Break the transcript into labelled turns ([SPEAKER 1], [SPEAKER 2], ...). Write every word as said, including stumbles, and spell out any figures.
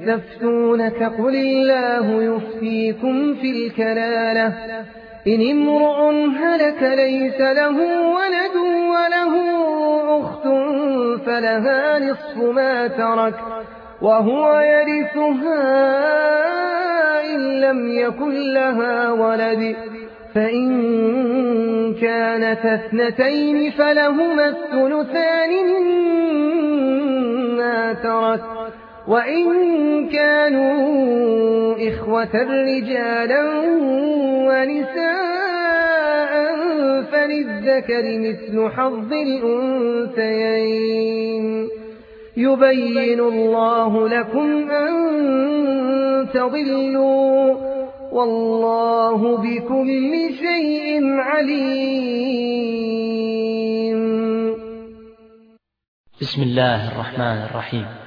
[SPEAKER 1] يستفتونك قل الله يفتيكم في الكلالة إن امرؤ هلك ليس له ولد وله أخت فلها نصف ما ترك وهو يرثها إن لم يكن لها ولد فإن كانت اثنتين فلهما الثلثان مما ترك وإن كانوا إخوة رجالا ونساء فللذكر مثل حظ الأنثيين يبين الله لكم أن تضلوا والله بكل شيء عليم.
[SPEAKER 2] بسم الله الرحمن الرحيم.